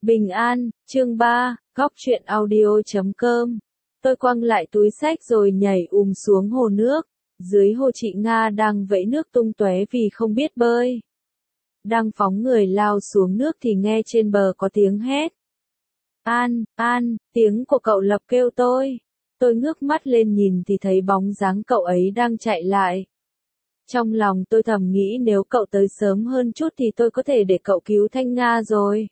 Bình an, chương 3, góc truyện audio.com. Tôi quăng lại túi xách rồi nhảy xuống hồ nước. Dưới hồ chị Nga đang vẫy nước tung tóe vì không biết bơi. Đang phóng người lao xuống nước thì nghe trên bờ có tiếng hét. An, An, tiếng của cậu Lập kêu tôi. Tôi ngước mắt lên nhìn thì thấy bóng dáng cậu ấy đang chạy lại. Trong lòng tôi thầm nghĩ nếu cậu tới sớm hơn chút thì tôi có thể để cậu cứu Thanh Nga rồi.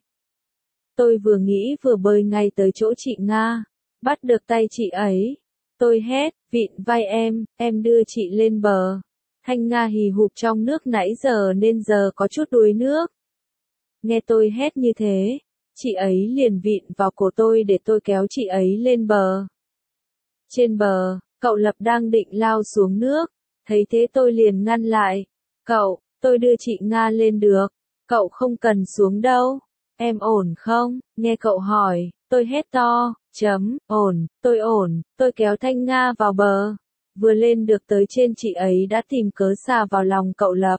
Tôi vừa nghĩ vừa bơi ngay tới chỗ chị Nga, bắt được tay chị ấy. Tôi hét, vịn vai em đưa chị lên bờ. Thanh Nga hì hục trong nước nãy giờ nên giờ có chút đuối nước. Nghe tôi hét như thế, chị ấy liền vịn vào cổ tôi để tôi kéo chị ấy lên bờ. Trên bờ, cậu Lập đang định lao xuống nước, thấy thế tôi liền ngăn lại. Cậu, tôi đưa chị Nga lên được, cậu không cần xuống đâu. Em ổn không? Nghe cậu hỏi, tôi hét to, ổn, tôi kéo Thanh Nga vào bờ. Vừa lên được tới trên chị ấy đã tìm cớ xà vào lòng cậu Lập.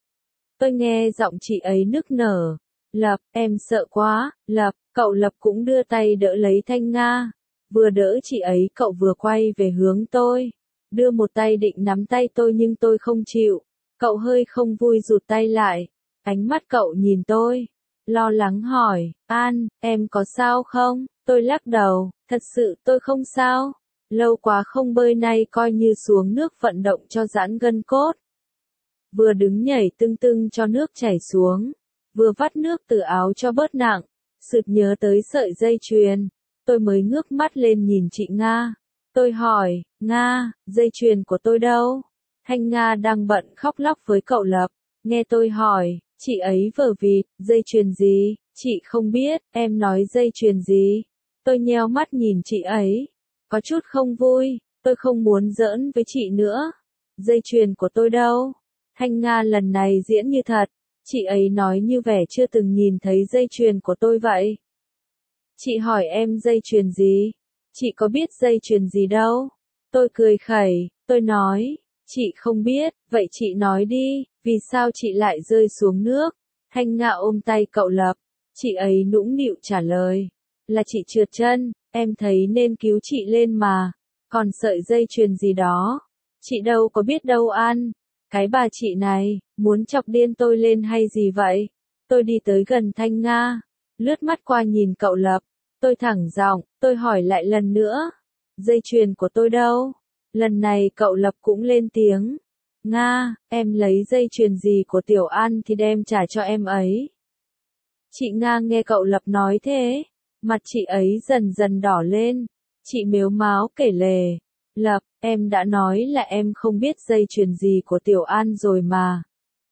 Tôi nghe giọng chị ấy nức nở. Lập, em sợ quá, Lập, cậu Lập cũng đưa tay đỡ lấy Thanh Nga. Vừa đỡ chị ấy cậu vừa quay về hướng tôi. Đưa một tay định nắm tay tôi nhưng tôi không chịu. Cậu hơi không vui rụt tay lại. Ánh mắt cậu nhìn tôi. Lo lắng hỏi, An, em có sao không? Tôi lắc đầu, thật sự tôi không sao. Lâu quá không bơi nay coi như xuống nước vận động cho giãn gân cốt. Vừa đứng nhảy tưng tưng cho nước chảy xuống, vừa vắt nước từ áo cho bớt nặng, sực nhớ tới sợi dây chuyền. Tôi mới ngước mắt lên nhìn chị Nga. Tôi hỏi, Nga, dây chuyền của tôi đâu? Thanh Nga đang bận khóc lóc với cậu Lập. Nghe tôi hỏi, chị ấy vờ vịt, dây chuyền gì? Chị không biết, em nói dây chuyền gì? Tôi nheo mắt nhìn chị ấy. Có chút không vui, tôi không muốn giỡn với chị nữa. Dây chuyền của tôi đâu? Thanh Nga lần này diễn như thật. Chị ấy nói như vẻ chưa từng nhìn thấy dây chuyền của tôi vậy. Chị hỏi em dây chuyền gì? Chị có biết dây chuyền gì đâu? Tôi cười khẩy, tôi nói, chị không biết, vậy chị nói đi, vì sao chị lại rơi xuống nước? Thanh Nga ôm tay cậu Lập, chị ấy nũng nịu trả lời, là chị trượt chân, em thấy nên cứu chị lên mà, còn sợi dây chuyền gì đó, chị đâu có biết đâu An, cái bà chị này, muốn chọc điên tôi lên hay gì vậy? Tôi đi tới gần Thanh Nga, lướt mắt qua nhìn cậu Lập, tôi thẳng giọng, tôi hỏi lại lần nữa, dây chuyền của tôi đâu? Lần này cậu Lập cũng lên tiếng. Nga, em lấy dây chuyền gì của Tiểu An thì đem trả cho em ấy. Chị Nga nghe cậu Lập nói thế, mặt chị ấy dần dần đỏ lên. Chị mếu máo kể lể. Lập, em đã nói là em không biết dây chuyền gì của Tiểu An rồi mà.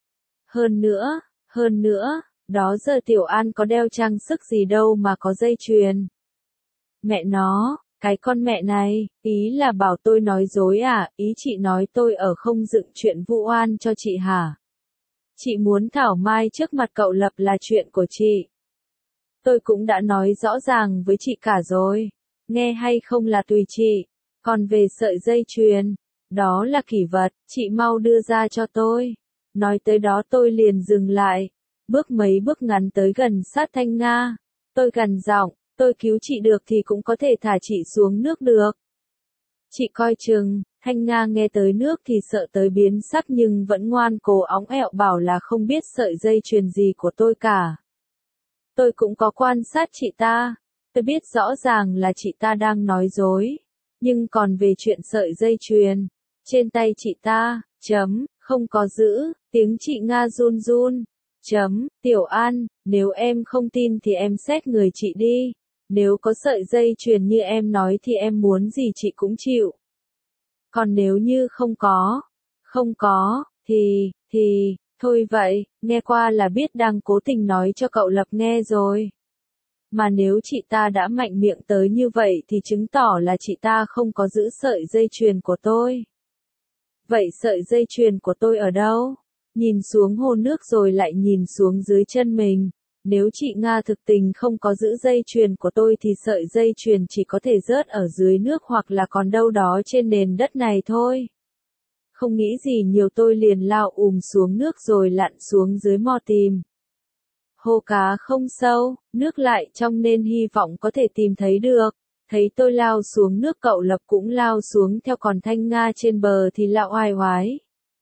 Hơn nữa, đó giờ Tiểu An có đeo trang sức gì đâu mà có dây chuyền. Mẹ nó. Cái con mẹ này, ý là bảo tôi nói dối à, ý chị nói tôi ở không dựng chuyện vu oan cho chị hả? Chị muốn thảo mai trước mặt cậu Lập là chuyện của chị. Tôi cũng đã nói rõ ràng với chị cả rồi, nghe hay không là tùy chị, còn về sợi dây chuyền, đó là kỷ vật, chị mau đưa ra cho tôi. Nói tới đó tôi liền dừng lại, bước mấy bước ngắn tới gần sát Thanh Nga, tôi gằn giọng. Tôi cứu chị được thì cũng có thể thả chị xuống nước được. Chị coi chừng, Thanh Nga nghe tới nước thì sợ tới biến sắc nhưng vẫn ngoan cố óng ẹo bảo là không biết sợi dây chuyền gì của tôi cả. Tôi cũng có quan sát chị ta. Tôi biết rõ ràng là chị ta đang nói dối. Nhưng còn về chuyện sợi dây chuyền, trên tay chị ta, không có giữ, tiếng chị Nga run run. Tiểu An, nếu em không tin thì em xét người chị đi. Nếu có sợi dây chuyền như em nói thì em muốn gì chị cũng chịu. Còn nếu như không có, thì, thôi vậy, nghe qua là biết đang cố tình nói cho cậu Lập nghe rồi. Mà nếu chị ta đã mạnh miệng tới như vậy thì chứng tỏ là chị ta không có giữ sợi dây chuyền của tôi. Vậy sợi dây chuyền của tôi ở đâu? Nhìn xuống hồ nước rồi lại nhìn xuống dưới chân mình. Nếu chị Nga thực tình không có giữ dây chuyền của tôi thì sợi dây chuyền chỉ có thể rớt ở dưới nước hoặc là còn đâu đó trên nền đất này thôi. Không nghĩ gì nhiều tôi liền lao xuống nước rồi lặn xuống dưới mò tìm. Hồ cá không sâu, nước lại trong nên hy vọng có thể tìm thấy được. Thấy tôi lao xuống nước cậu Lập cũng lao xuống theo, còn Thanh Nga trên bờ thì lão oai oái.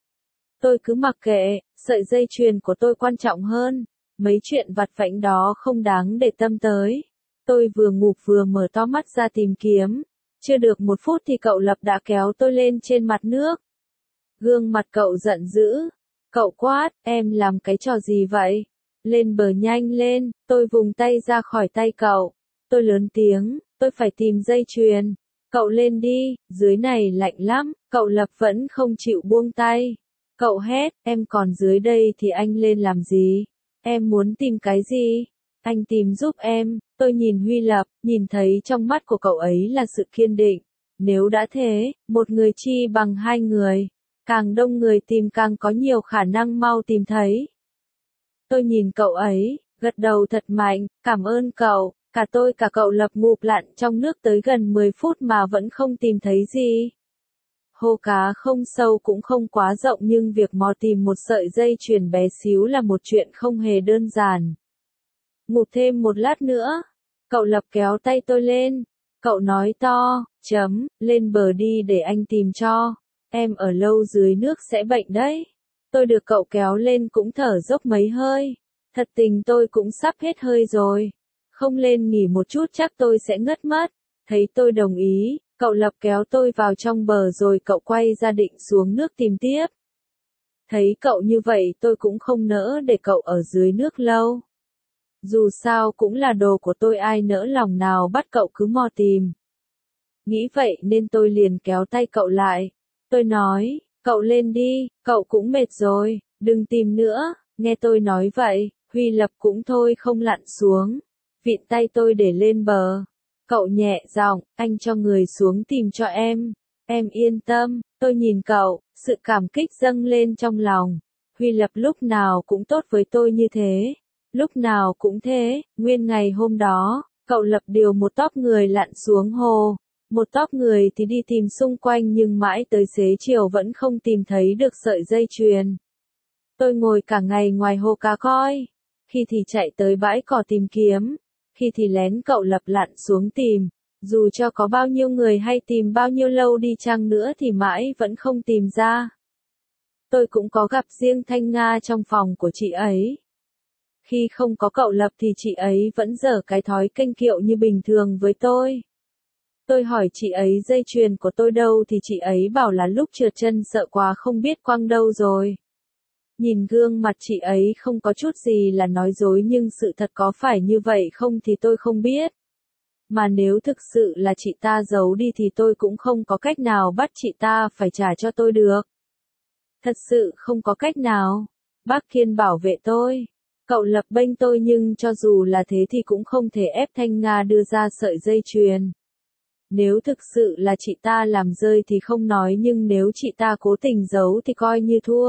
Tôi cứ mặc kệ, sợi dây chuyền của tôi quan trọng hơn. Mấy chuyện vặt vãnh đó không đáng để tâm tới. Tôi vừa ngủ vừa mở to mắt ra tìm kiếm. Chưa được 1 phút thì cậu Lập đã kéo tôi lên trên mặt nước. Gương mặt cậu giận dữ. Cậu quát, em làm cái trò gì vậy? Lên bờ nhanh lên, tôi vùng tay ra khỏi tay cậu. Tôi lớn tiếng, tôi phải tìm dây chuyền. Cậu lên đi, dưới này lạnh lắm. Cậu Lập vẫn không chịu buông tay. Cậu hét, em còn dưới đây thì anh lên làm gì? Em muốn tìm cái gì? Anh tìm giúp em. Tôi nhìn Huy Lập, nhìn thấy trong mắt của cậu ấy là sự kiên định. Nếu đã thế, một người chi bằng 2 người. Càng đông người tìm càng có nhiều khả năng mau tìm thấy. Tôi nhìn cậu ấy, gật đầu thật mạnh, cảm ơn cậu. Cả tôi cả cậu Lập ngụp lặn trong nước tới gần 10 phút mà vẫn không tìm thấy gì. Hồ cá không sâu cũng không quá rộng, nhưng việc mò tìm một sợi dây chuyền bé xíu là một chuyện không hề đơn giản. Ngụp thêm một lát nữa, cậu Lập kéo tay tôi lên. Cậu nói to, lên bờ đi để anh tìm cho. Em ở lâu dưới nước sẽ bệnh đấy. Tôi được cậu kéo lên cũng thở dốc mấy hơi. Thật tình tôi cũng sắp hết hơi rồi. Không lên nghỉ một chút chắc tôi sẽ ngất mất. Thấy tôi đồng ý, cậu Lập kéo tôi vào trong bờ rồi cậu quay ra định xuống nước tìm tiếp. Thấy cậu như vậy tôi cũng không nỡ để cậu ở dưới nước lâu. Dù sao cũng là đồ của tôi, ai nỡ lòng nào bắt cậu cứ mò tìm. Nghĩ vậy nên tôi liền kéo tay cậu lại. Tôi nói, cậu lên đi, cậu cũng mệt rồi, đừng tìm nữa. Nghe tôi nói vậy, Huy Lập cũng thôi không lặn xuống. Vịn tay tôi để lên bờ. Cậu nhẹ giọng, anh cho người xuống tìm cho em. Em yên tâm, tôi nhìn cậu, sự cảm kích dâng lên trong lòng. Huy Lập lúc nào cũng tốt với tôi như thế. Lúc nào cũng thế, nguyên ngày hôm đó, cậu Lập điều một tốp người lặn xuống hồ. Một tốp người thì đi tìm xung quanh nhưng mãi tới xế chiều vẫn không tìm thấy được sợi dây chuyền. Tôi ngồi cả ngày ngoài hồ cá coi. Khi thì chạy tới bãi cỏ tìm kiếm. Khi thì lén cậu Lập lặn xuống tìm. Dù cho có bao nhiêu người hay tìm bao nhiêu lâu đi chăng nữa thì mãi vẫn không tìm ra. Tôi cũng có gặp riêng Thanh Nga trong phòng của chị ấy. Khi không có cậu Lập thì chị ấy vẫn dở cái thói kênh kiệu như bình thường với tôi. Tôi hỏi chị ấy dây chuyền của tôi đâu thì chị ấy bảo là lúc trượt chân sợ quá không biết quăng đâu rồi. Nhìn gương mặt chị ấy không có chút gì là nói dối, nhưng sự thật có phải như vậy không thì tôi không biết. Mà nếu thực sự là chị ta giấu đi thì tôi cũng không có cách nào bắt chị ta phải trả cho tôi được. Thật sự không có cách nào. Bác Kiên bảo vệ tôi. Cậu Lập bênh tôi nhưng cho dù là thế thì cũng không thể ép Thanh Nga đưa ra sợi dây chuyền. Nếu thực sự là chị ta làm rơi thì không nói, nhưng nếu chị ta cố tình giấu thì coi như thua.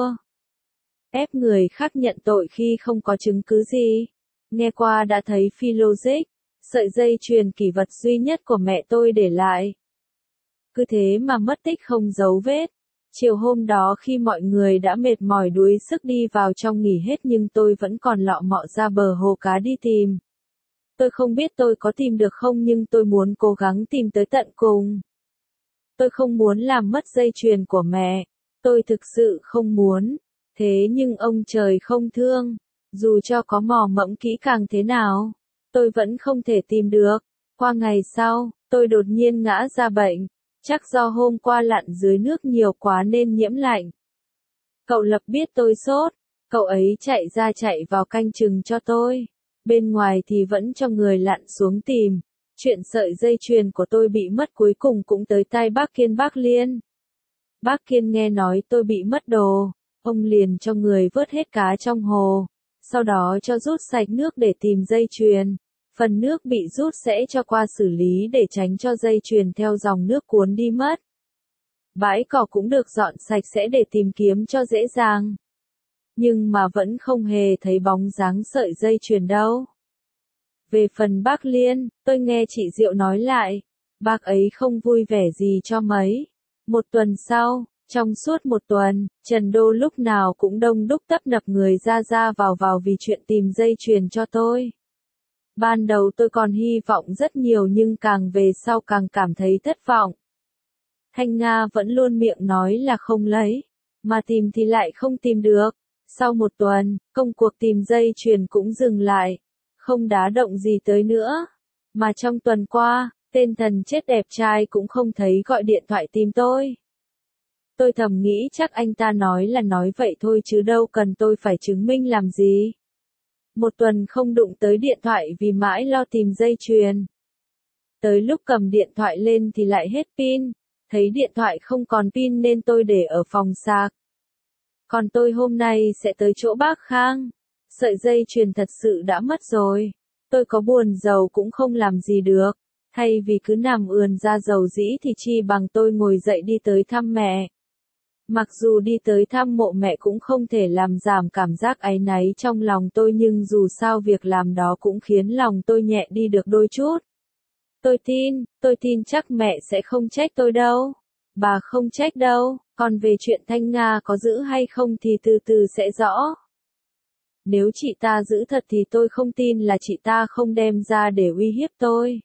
Ép người khác nhận tội khi không có chứng cứ gì. Nghe qua đã thấy phi logic. Sợi dây chuyền kỷ vật duy nhất của mẹ tôi để lại. Cứ thế mà mất tích không dấu vết. Chiều hôm đó khi mọi người đã mệt mỏi đuối sức đi vào trong nghỉ hết nhưng tôi vẫn còn lọ mọ ra bờ hồ cá đi tìm. Tôi không biết tôi có tìm được không nhưng tôi muốn cố gắng tìm tới tận cùng. Tôi không muốn làm mất dây chuyền của mẹ. Tôi thực sự không muốn. Thế nhưng ông trời không thương. Dù cho có mò mẫm kỹ càng thế nào, tôi vẫn không thể tìm được. Qua ngày sau, tôi đột nhiên ngã ra bệnh. Chắc do hôm qua lặn dưới nước nhiều quá nên nhiễm lạnh. Cậu Lập biết tôi sốt. Cậu ấy chạy ra chạy vào canh chừng cho tôi. Bên ngoài thì vẫn cho người lặn xuống tìm. Chuyện sợi dây chuyền của tôi bị mất cuối cùng cũng tới tai bác Kiên bác Liên. Bác Kiên nghe nói tôi bị mất đồ. Ông liền cho người vớt hết cá trong hồ. Sau đó cho rút sạch nước để tìm dây chuyền. Phần nước bị rút sẽ cho qua xử lý để tránh cho dây chuyền theo dòng nước cuốn đi mất. Bãi cỏ cũng được dọn sạch sẽ để tìm kiếm cho dễ dàng. Nhưng mà vẫn không hề thấy bóng dáng sợi dây chuyền đâu. Về phần bác Liên, tôi nghe chị Diệu nói lại. Bác ấy không vui vẻ gì cho mấy. 1 tuần sau, Trong suốt một tuần, Trần Đô lúc nào cũng đông đúc tấp nập người ra vào vì chuyện tìm dây chuyền cho tôi. Ban đầu tôi còn hy vọng rất nhiều nhưng càng về sau càng cảm thấy thất vọng. Thanh Nga vẫn luôn miệng nói là không lấy, mà tìm thì lại không tìm được. Sau một tuần, công cuộc tìm dây chuyền cũng dừng lại, không đá động gì tới nữa. Mà trong tuần qua, tên thần chết đẹp trai cũng không thấy gọi điện thoại tìm tôi. Tôi thầm nghĩ chắc anh ta nói là nói vậy thôi chứ đâu cần tôi phải chứng minh làm gì. Một tuần không đụng tới điện thoại vì mãi lo tìm dây chuyền. Tới lúc cầm điện thoại lên thì lại hết pin, thấy điện thoại không còn pin nên tôi để ở phòng sạc. Còn tôi hôm nay sẽ tới chỗ bác Khang. Sợi dây chuyền thật sự đã mất rồi. Tôi có buồn giàu cũng không làm gì được. Thay vì cứ nằm ườn ra dầu dĩ thì chi bằng tôi ngồi dậy đi tới thăm mẹ. Mặc dù đi tới thăm mộ mẹ cũng không thể làm giảm cảm giác áy náy trong lòng tôi nhưng dù sao việc làm đó cũng khiến lòng tôi nhẹ đi được đôi chút. Tôi tin chắc mẹ sẽ không trách tôi đâu. Bà không trách đâu, còn về chuyện Thanh Nga có giữ hay không thì từ từ sẽ rõ. Nếu chị ta giữ thật thì tôi không tin là chị ta không đem ra để uy hiếp tôi.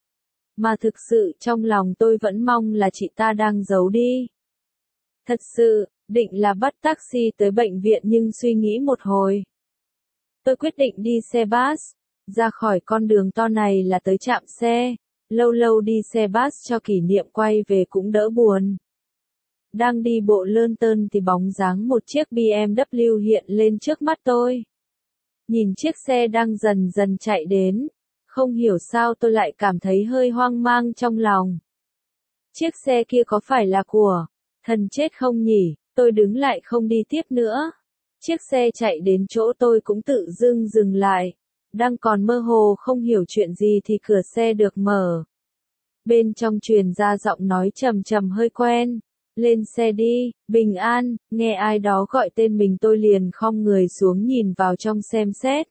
Mà thực sự trong lòng tôi vẫn mong là chị ta đang giấu đi. Thật sự, định là bắt taxi tới bệnh viện nhưng suy nghĩ một hồi. Tôi quyết định đi xe bus, ra khỏi con đường to này là tới trạm xe, lâu lâu đi xe bus cho kỷ niệm quay về cũng đỡ buồn. Đang đi bộ lơn tơn thì bóng dáng một chiếc BMW hiện lên trước mắt tôi. Nhìn chiếc xe đang dần dần chạy đến, không hiểu sao tôi lại cảm thấy hơi hoang mang trong lòng. Chiếc xe kia có phải là của thần chết không nhỉ? Tôi đứng lại không đi tiếp nữa. Chiếc xe chạy đến chỗ tôi cũng tự dưng dừng lại. Đang còn mơ hồ không hiểu chuyện gì thì cửa xe được mở. Bên trong truyền ra giọng nói trầm trầm hơi quen. Lên xe đi, bình an, nghe ai đó gọi tên mình tôi liền khom người xuống nhìn vào trong xem xét.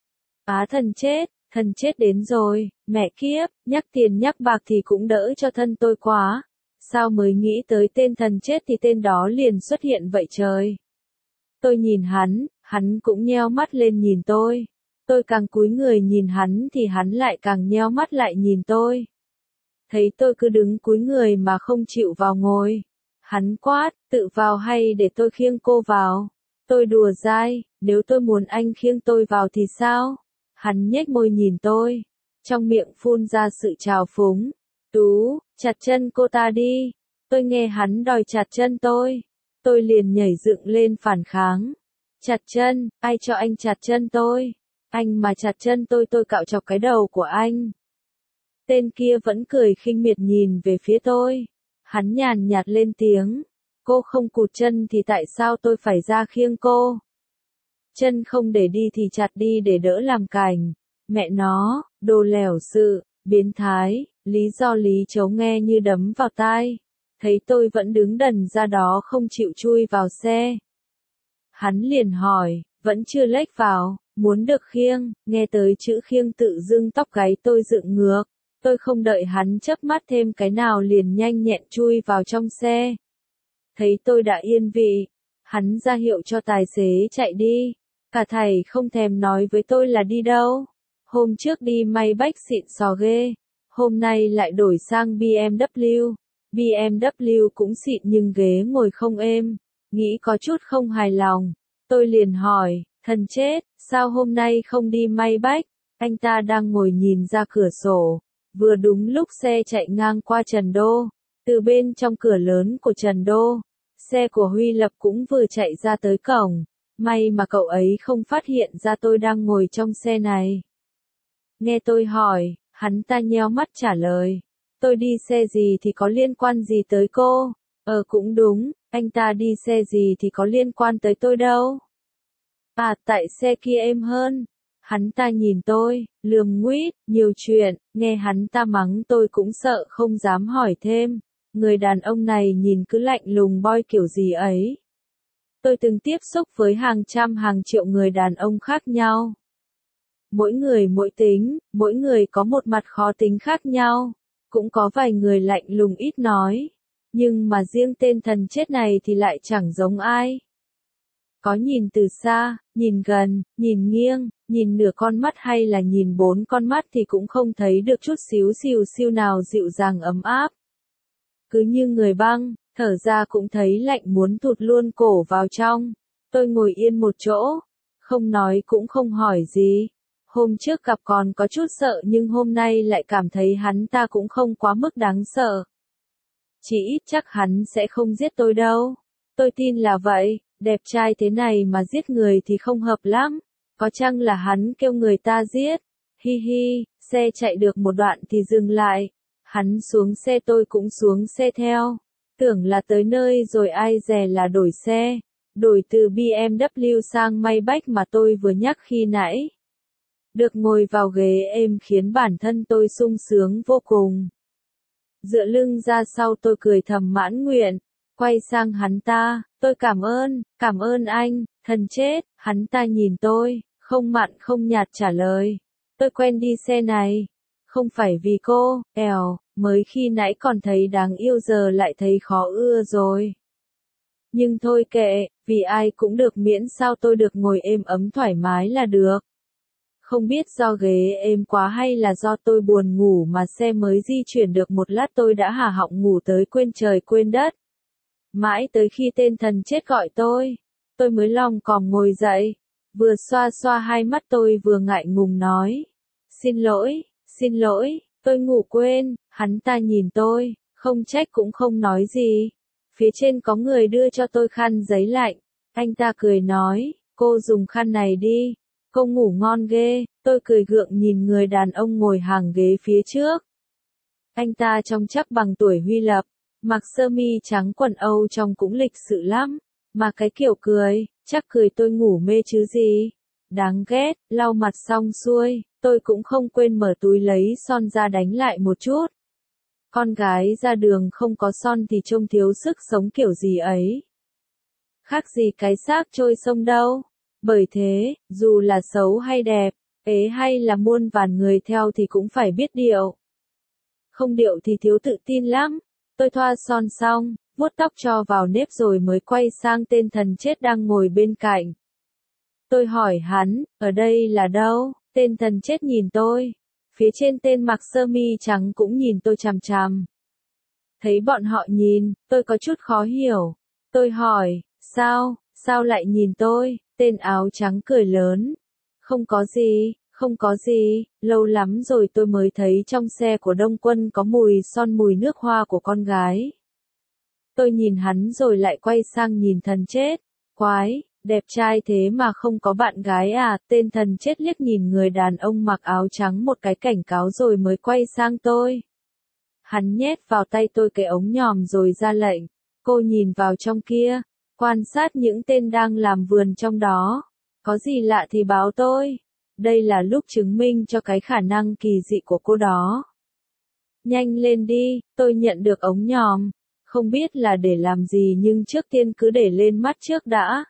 Á thần chết đến rồi, mẹ kiếp, nhắc tiền nhắc bạc thì cũng đỡ cho thân tôi quá. Sao mới nghĩ tới tên thần chết thì tên đó liền xuất hiện vậy trời. Tôi nhìn hắn cũng nheo mắt lên nhìn tôi. Tôi càng cúi người nhìn hắn thì hắn lại càng nheo mắt lại nhìn tôi. Thấy tôi cứ đứng cúi người mà không chịu vào ngồi. Hắn quát, tự vào hay để tôi khiêng cô vào? Tôi đùa dai, nếu tôi muốn anh khiêng tôi vào thì sao? Hắn nhếch môi nhìn tôi. Trong miệng phun ra sự trào phúng. Tú, chặt chân cô ta đi. Tôi nghe hắn đòi chặt chân tôi. Tôi liền nhảy dựng lên phản kháng. Chặt chân, ai cho anh chặt chân tôi? Anh mà chặt chân tôi cạo chọc cái đầu của anh. Tên kia vẫn cười khinh miệt nhìn về phía tôi. Hắn nhàn nhạt lên tiếng. Cô không cụt chân thì tại sao tôi phải ra khiêng cô? Chân không để đi thì chặt đi để đỡ làm cành. Mẹ nó, đồ lẻo sự, biến thái, lý do lý chấu nghe như đấm vào tai. Thấy tôi vẫn đứng đần ra đó không chịu chui vào xe. Hắn liền hỏi, vẫn chưa lếch vào, muốn được khiêng, nghe tới chữ khiêng tự dưng tóc gáy tôi dựng ngược. Tôi không đợi hắn chớp mắt thêm cái nào liền nhanh nhẹn chui vào trong xe. Thấy tôi đã yên vị, hắn ra hiệu cho tài xế chạy đi. Cả thầy không thèm nói với tôi là đi đâu. Hôm trước đi Maybach xịn sò ghê, hôm nay lại đổi sang BMW. BMW cũng xịn nhưng ghế ngồi không êm, nghĩ có chút không hài lòng. Tôi liền hỏi, thần chết, sao hôm nay không đi Maybach? Anh ta đang ngồi nhìn ra cửa sổ. Vừa đúng lúc xe chạy ngang qua Trần Đô, từ bên trong cửa lớn của Trần Đô, xe của Huy Lập cũng vừa chạy ra tới cổng, may mà cậu ấy không phát hiện ra tôi đang ngồi trong xe này. Nghe tôi hỏi, hắn ta nheo mắt trả lời, tôi đi xe gì thì có liên quan gì tới cô? Cũng đúng, anh ta đi xe gì thì có liên quan tới tôi đâu. À, tại xe kia êm hơn. Hắn ta nhìn tôi, lườm nguýt, nhiều chuyện, nghe hắn ta mắng tôi cũng sợ không dám hỏi thêm. Người đàn ông này nhìn cứ lạnh lùng boy kiểu gì ấy. Tôi từng tiếp xúc với hàng trăm hàng triệu người đàn ông khác nhau. Mỗi người mỗi tính, mỗi người có một mặt khó tính khác nhau. Cũng có vài người lạnh lùng ít nói. Nhưng mà riêng tên thần chết này thì lại chẳng giống ai. Có nhìn từ xa, nhìn gần, nhìn nghiêng, nhìn nửa con mắt hay là nhìn 4 con mắt thì cũng không thấy được chút xíu xìu xiu nào dịu dàng ấm áp. Cứ như người băng, thở ra cũng thấy lạnh muốn thụt luôn cổ vào trong. Tôi ngồi yên một chỗ, không nói cũng không hỏi gì. Hôm trước gặp còn có chút sợ nhưng hôm nay lại cảm thấy hắn ta cũng không quá mức đáng sợ. Chỉ ít chắc hắn sẽ không giết tôi đâu. Tôi tin là vậy, đẹp trai thế này mà giết người thì không hợp lắm. Có chăng là hắn kêu người ta giết? Hi hi, xe chạy được một đoạn thì dừng lại. Hắn xuống xe tôi cũng xuống xe theo. Tưởng là tới nơi rồi ai dè là đổi xe. Đổi từ BMW sang Maybach mà tôi vừa nhắc khi nãy. Được ngồi vào ghế êm khiến bản thân tôi sung sướng vô cùng. Dựa lưng ra sau tôi cười thầm mãn nguyện. Quay sang hắn ta, tôi cảm ơn anh, thần chết. Hắn ta nhìn tôi, không mặn không nhạt trả lời. Tôi quen đi xe này. Không phải vì cô, mới khi nãy còn thấy đáng yêu giờ lại thấy khó ưa rồi. Nhưng thôi kệ, vì ai cũng được miễn sao tôi được ngồi êm ấm thoải mái là được. Không biết do ghế êm quá hay là do tôi buồn ngủ mà xe mới di chuyển được một lát tôi đã hả họng ngủ tới quên trời quên đất. Mãi tới khi tên thần chết gọi tôi mới lom còm ngồi dậy, vừa xoa xoa hai mắt tôi vừa ngại ngùng nói. Xin lỗi, tôi ngủ quên, hắn ta nhìn tôi, không trách cũng không nói gì. Phía trên có người đưa cho tôi khăn giấy lạnh, anh ta cười nói, cô dùng khăn này đi, cô ngủ ngon ghê, tôi cười gượng nhìn người đàn ông ngồi hàng ghế phía trước. Anh ta trông chắc bằng tuổi Huy Lập, mặc sơ mi trắng quần Âu trông cũng lịch sự lắm, mà cái kiểu cười, chắc cười tôi ngủ mê chứ gì. Đáng ghét, lau mặt xong xuôi, tôi cũng không quên mở túi lấy son ra đánh lại một chút. Con gái ra đường không có son thì trông thiếu sức sống kiểu gì ấy. Khác gì cái xác trôi sông đâu. Bởi thế, dù là xấu hay đẹp, ế hay là muôn vàn người theo thì cũng phải biết điệu. Không điệu thì thiếu tự tin lắm. Tôi thoa son xong, vuốt tóc cho vào nếp rồi mới quay sang tên thần chết đang ngồi bên cạnh. Tôi hỏi hắn, ở đây là đâu? Tên thần chết nhìn tôi. Phía trên tên mặc sơ mi trắng cũng nhìn tôi chằm chằm. Thấy bọn họ nhìn, tôi có chút khó hiểu. Tôi hỏi, sao lại nhìn tôi? Tên áo trắng cười lớn. Không có gì, lâu lắm rồi tôi mới thấy trong xe của Đông Quân có mùi son mùi nước hoa của con gái. Tôi nhìn hắn rồi lại quay sang nhìn thần chết. Quái, đẹp trai thế mà không có bạn gái à? Tên thần chết liếc nhìn người đàn ông mặc áo trắng một cái cảnh cáo rồi mới quay sang tôi. Hắn nhét vào tay tôi cái ống nhòm rồi ra lệnh. Cô nhìn vào trong kia, quan sát những tên đang làm vườn trong đó. Có gì lạ thì báo tôi. Đây là lúc chứng minh cho cái khả năng kỳ dị của cô đó. Nhanh lên đi, tôi nhận được ống nhòm. Không biết là để làm gì nhưng trước tiên cứ để lên mắt trước đã.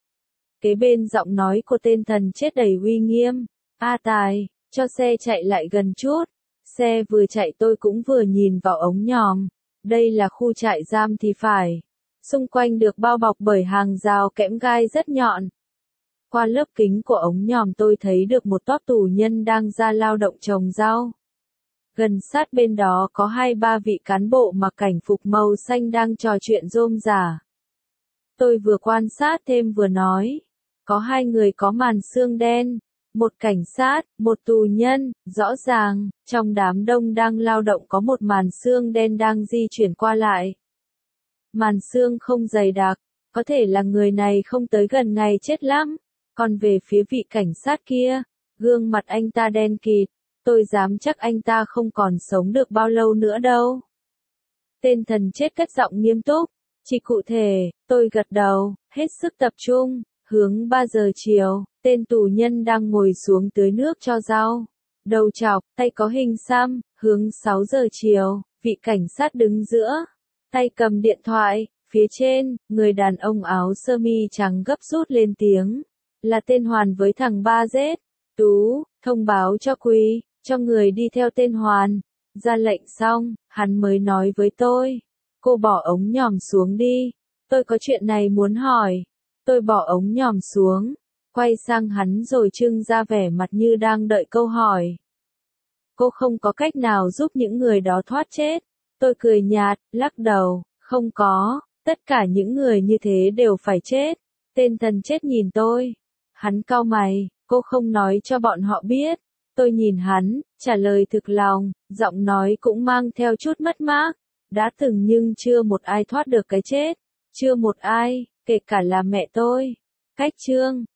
Kế bên giọng nói của tên thần chết đầy uy nghiêm. A Tài, cho xe chạy lại gần chút. Xe vừa chạy tôi cũng vừa nhìn vào ống nhòm. Đây là khu trại giam thì phải. Xung quanh được bao bọc bởi hàng rào kẽm gai rất nhọn. Qua lớp kính của ống nhòm tôi thấy được một toác tù nhân đang ra lao động trồng rau. Gần sát bên đó có 2-3 vị cán bộ mặc cảnh phục màu xanh đang trò chuyện rôm rả. Tôi vừa quan sát thêm vừa nói. Có 2 người có màn xương đen. Một cảnh sát, một tù nhân, rõ ràng, trong đám đông đang lao động có một màn xương đen đang di chuyển qua lại. Màn xương không dày đặc, có thể là người này không tới gần ngày chết lắm. Còn về phía vị cảnh sát kia, gương mặt anh ta đen kịt, tôi dám chắc anh ta không còn sống được bao lâu nữa đâu. Tên thần chết cất giọng nghiêm túc, chỉ cụ thể, tôi gật đầu, hết sức tập trung, hướng 3 giờ chiều, tên tù nhân đang ngồi xuống tưới nước cho rau. Đầu chọc, tay có hình xăm, hướng 6 giờ chiều, vị cảnh sát đứng giữa, tay cầm điện thoại, phía trên, người đàn ông áo sơ mi trắng gấp rút lên tiếng. Là tên Hoàn với thằng 3Z. Tú, thông báo cho Quý, cho người đi theo tên Hoàn. Ra lệnh xong, hắn mới nói với tôi. Cô bỏ ống nhòm xuống đi. Tôi có chuyện này muốn hỏi. Tôi bỏ ống nhòm xuống, quay sang hắn rồi trưng ra vẻ mặt như đang đợi câu hỏi. Cô không có cách nào giúp những người đó thoát chết. Tôi cười nhạt, lắc đầu, không có, tất cả những người như thế đều phải chết. Tên thần chết nhìn tôi. Hắn cau mày, cô không nói cho bọn họ biết. Tôi nhìn hắn, trả lời thực lòng, giọng nói cũng mang theo chút mất mát. Đã từng nhưng chưa một ai thoát được cái chết. Chưa một ai, kể cả là mẹ tôi. Cách chương